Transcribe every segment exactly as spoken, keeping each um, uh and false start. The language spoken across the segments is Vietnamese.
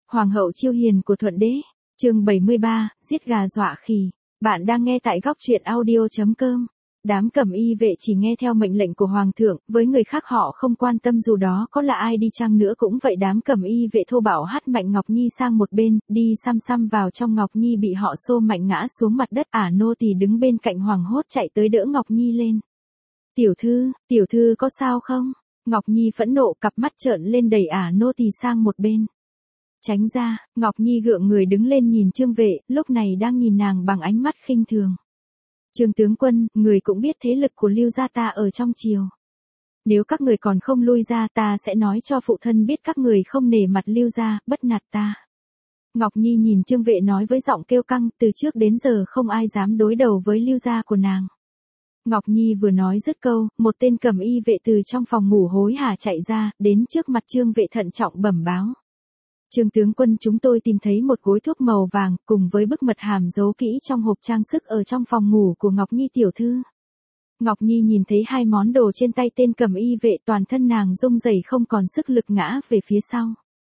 Hoàng hậu chiêu hiền của Thuận đế. Chương bảy mươi ba, giết gà dọa khỉ. Bạn đang nghe tại góc truyện audio chấm com. Đám cẩm y vệ chỉ nghe theo mệnh lệnh của hoàng thượng, với người khác họ không quan tâm dù đó có là ai đi chăng nữa cũng vậy. Đám cẩm y vệ thô bạo hất Mạnh Ngọc Nhi sang một bên, đi xăm xăm vào trong. Ngọc Nhi bị họ xô mạnh ngã xuống mặt đất. Ả nô tỳ đứng bên cạnh hoảng hốt chạy tới đỡ Ngọc Nhi lên. Tiểu thư, tiểu thư có sao không? Ngọc Nhi phẫn nộ, cặp mắt trợn lên đẩy Ả nô tỳ sang một bên. Tránh ra. Ngọc Nhi gượng người đứng lên nhìn Trương Vệ, lúc này đang nhìn nàng bằng ánh mắt khinh thường. Trương tướng quân, người cũng biết thế lực của Lưu gia ta ở trong triều. Nếu các người còn không lui ra, ta sẽ nói cho phụ thân biết các người không nể mặt Lưu gia, bất nạt ta. Ngọc Nhi nhìn Trương Vệ nói với giọng kêu căng, từ trước đến giờ không ai dám đối đầu với Lưu gia của nàng. Ngọc Nhi vừa nói dứt câu, một tên cẩm y vệ từ trong phòng ngủ hối hả chạy ra, đến trước mặt Trương Vệ thận trọng bẩm báo. Trương tướng quân, chúng tôi tìm thấy một gối thuốc màu vàng, cùng với bức mật hàm giấu kỹ trong hộp trang sức ở trong phòng ngủ của Ngọc Nhi tiểu thư. Ngọc Nhi nhìn thấy hai món đồ trên tay tên cẩm y vệ, toàn thân nàng rung rẩy không còn sức lực ngã về phía sau.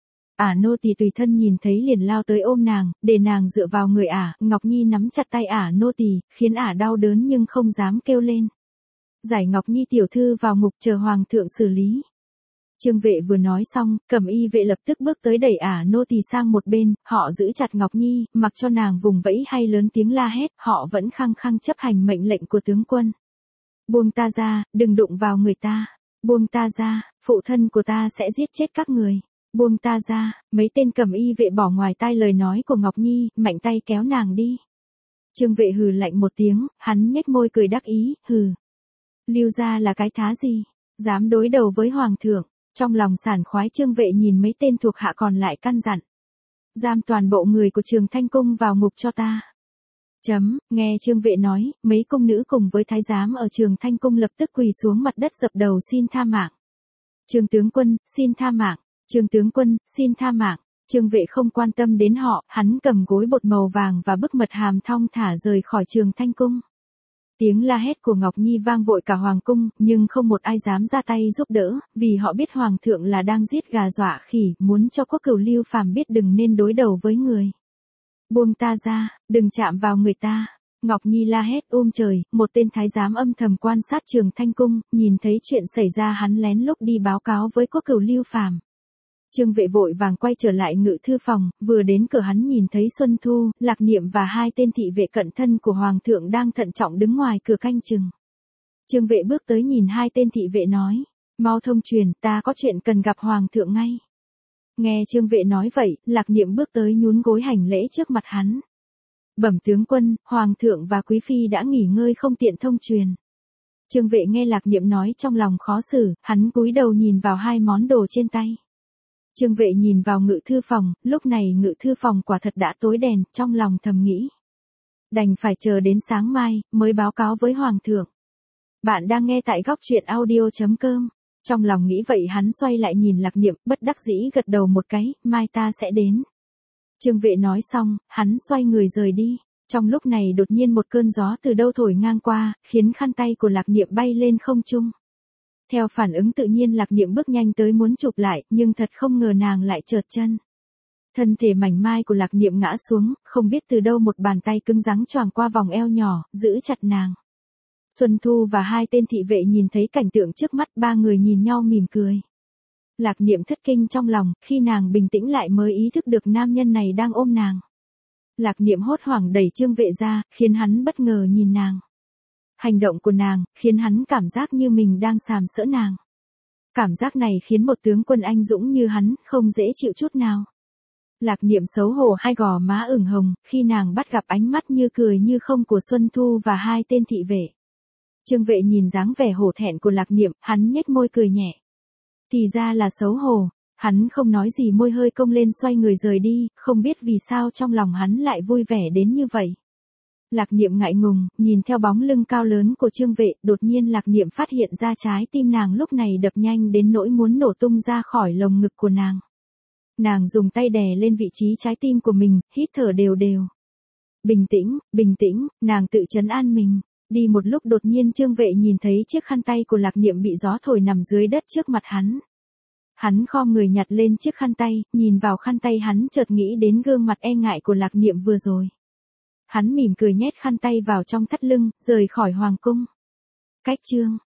Ả nô tỳ tùy thân nhìn thấy liền lao tới ôm nàng, để nàng dựa vào người Ả. Ngọc Nhi nắm chặt tay Ả nô tỳ, khiến Ả đau đớn nhưng không dám kêu lên. Giải Ngọc Nhi tiểu thư vào ngục chờ hoàng thượng xử lý. Trương Vệ vừa nói xong, cẩm y vệ lập tức bước tới đẩy Ả nô tỳ sang một bên, họ giữ chặt Ngọc Nhi, mặc cho nàng vùng vẫy hay lớn tiếng la hét, họ vẫn khăng khăng chấp hành mệnh lệnh của tướng quân. Buông ta ra, đừng đụng vào người ta. Buông ta ra, phụ thân của ta sẽ giết chết các người. Buông ta ra. Mấy tên cẩm y vệ bỏ ngoài tai lời nói của Ngọc Nhi, mạnh tay kéo nàng đi. Trương Vệ hừ lạnh một tiếng, hắn nhếch môi cười đắc ý, hừ. Lưu gia là cái thá gì? Dám đối đầu với hoàng thượng. Trong lòng sảng khoái, Trương Vệ nhìn mấy tên thuộc hạ còn lại căn dặn. Giam toàn bộ người của Trường Thanh Cung vào ngục cho ta. Chấm, nghe Trương Vệ nói, mấy cung nữ cùng với thái giám ở Trường Thanh Cung lập tức quỳ xuống mặt đất dập đầu xin tha mạng. Trương tướng quân, xin tha mạng. Trương tướng quân, xin tha mạng. Trương Vệ không quan tâm đến họ, hắn cầm gối bột màu vàng và bức mật hàm thong thả rời khỏi Trường Thanh Cung. Tiếng la hét của Ngọc Nhi vang vội cả hoàng cung, nhưng không một ai dám ra tay giúp đỡ, vì họ biết hoàng thượng là đang giết gà dọa khỉ, muốn cho quốc cửu Lưu Phàm biết đừng nên đối đầu với người. Buông ta ra, đừng chạm vào người ta. Ngọc Nhi la hét ôm trời, một tên thái giám âm thầm quan sát Trường Thanh Cung, nhìn thấy chuyện xảy ra hắn lén lút đi báo cáo với quốc cửu Lưu Phàm. Trương Vệ vội vàng quay trở lại ngự thư phòng, vừa đến cửa hắn nhìn thấy Xuân Thu, Lạc Niệm và hai tên thị vệ cận thân của hoàng thượng đang thận trọng đứng ngoài cửa canh chừng. Trương Vệ bước tới nhìn hai tên thị vệ nói, mau thông truyền, ta có chuyện cần gặp hoàng thượng ngay. Nghe Trương Vệ nói vậy, Lạc Niệm bước tới nhún gối hành lễ trước mặt hắn. Bẩm tướng quân, hoàng thượng và quý phi đã nghỉ ngơi không tiện thông truyền. Trương Vệ nghe Lạc Niệm nói trong lòng khó xử, hắn cúi đầu nhìn vào hai món đồ trên tay. Trương Vệ nhìn vào ngự thư phòng, lúc này ngự thư phòng quả thật đã tối đèn, trong lòng thầm nghĩ. Đành phải chờ đến sáng mai, mới báo cáo với hoàng thượng. Bạn đang nghe tại góc truyện audio chấm com. Trong lòng nghĩ vậy hắn xoay lại nhìn Lạc Niệm, bất đắc dĩ gật đầu một cái, mai ta sẽ đến. Trương Vệ nói xong, hắn xoay người rời đi. Trong lúc này đột nhiên một cơn gió từ đâu thổi ngang qua, khiến khăn tay của Lạc Niệm bay lên không trung. Theo phản ứng tự nhiên Lạc Niệm bước nhanh tới muốn chụp lại, nhưng thật không ngờ nàng lại trượt chân. Thân thể mảnh mai của Lạc Niệm ngã xuống, không biết từ đâu một bàn tay cứng rắn choàng qua vòng eo nhỏ, giữ chặt nàng. Xuân Thu và hai tên thị vệ nhìn thấy cảnh tượng trước mắt, ba người nhìn nhau mỉm cười. Lạc Niệm thất kinh trong lòng, khi nàng bình tĩnh lại mới ý thức được nam nhân này đang ôm nàng. Lạc Niệm hốt hoảng đẩy Trương Vệ ra, khiến hắn bất ngờ nhìn nàng. Hành động của nàng, khiến hắn cảm giác như mình đang sàm sỡ nàng. Cảm giác này khiến một tướng quân anh dũng như hắn, không dễ chịu chút nào. Lạc Niệm xấu hổ, hai gò má ửng hồng, khi nàng bắt gặp ánh mắt như cười như không của Xuân Thu và hai tên thị vệ. Trương Vệ nhìn dáng vẻ hổ thẹn của Lạc Niệm, hắn nhếch môi cười nhẹ. Thì ra là xấu hổ, hắn không nói gì, môi hơi cong lên xoay người rời đi, không biết vì sao trong lòng hắn lại vui vẻ đến như vậy. Lạc Niệm ngại ngùng, nhìn theo bóng lưng cao lớn của Trương Vệ, đột nhiên Lạc Niệm phát hiện ra trái tim nàng lúc này đập nhanh đến nỗi muốn nổ tung ra khỏi lồng ngực của nàng. Nàng dùng tay đè lên vị trí trái tim của mình, hít thở đều đều. Bình tĩnh, bình tĩnh, nàng tự trấn an mình. Đi một lúc đột nhiên Trương Vệ nhìn thấy chiếc khăn tay của Lạc Niệm bị gió thổi nằm dưới đất trước mặt hắn. Hắn khom người nhặt lên chiếc khăn tay, nhìn vào khăn tay hắn chợt nghĩ đến gương mặt e ngại của Lạc Niệm vừa rồi. Hắn mỉm cười nhét khăn tay vào trong thắt lưng, rời khỏi hoàng cung. Cách chương